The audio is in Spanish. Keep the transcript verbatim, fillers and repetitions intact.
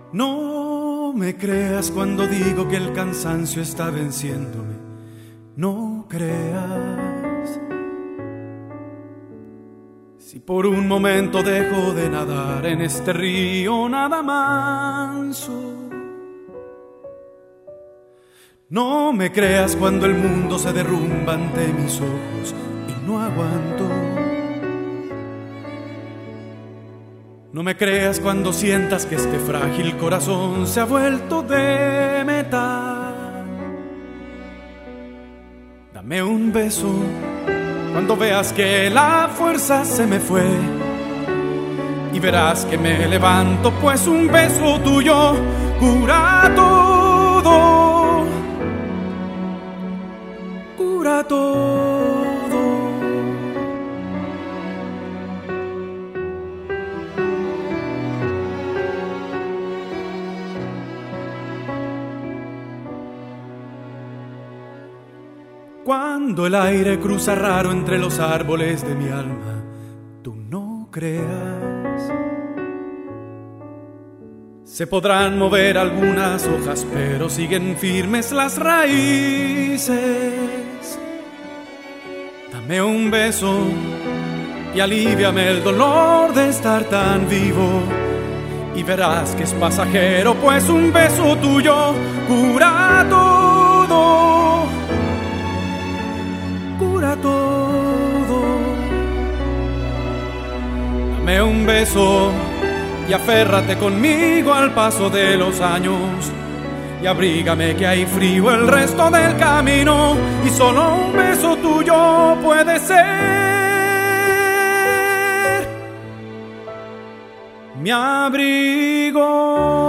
No me creas cuando digo que el cansancio está venciéndome. No creas. Si por un momento dejo de nadar en este río nada manso. No me creas cuando el mundo se derrumba ante mis ojos y no aguanto. No me creas cuando sientas que este frágil corazón se ha vuelto de metal. Dame un beso cuando veas que la fuerza se me fue y verás que me levanto, pues un beso tuyo cura todo, cura todo. Cuando el aire cruza raro entre los árboles de mi alma, tú no creas. Se podrán mover algunas hojas, pero siguen firmes las raíces. Dame un beso y aliviame el dolor de estar tan vivo, y verás que es pasajero, pues un beso tuyo cura todo, cura todo. Dame un beso y aférrate conmigo al paso de los años, y abrígame que hay frío el resto del camino, y solo un beso tuyo puede ser mi abrigo.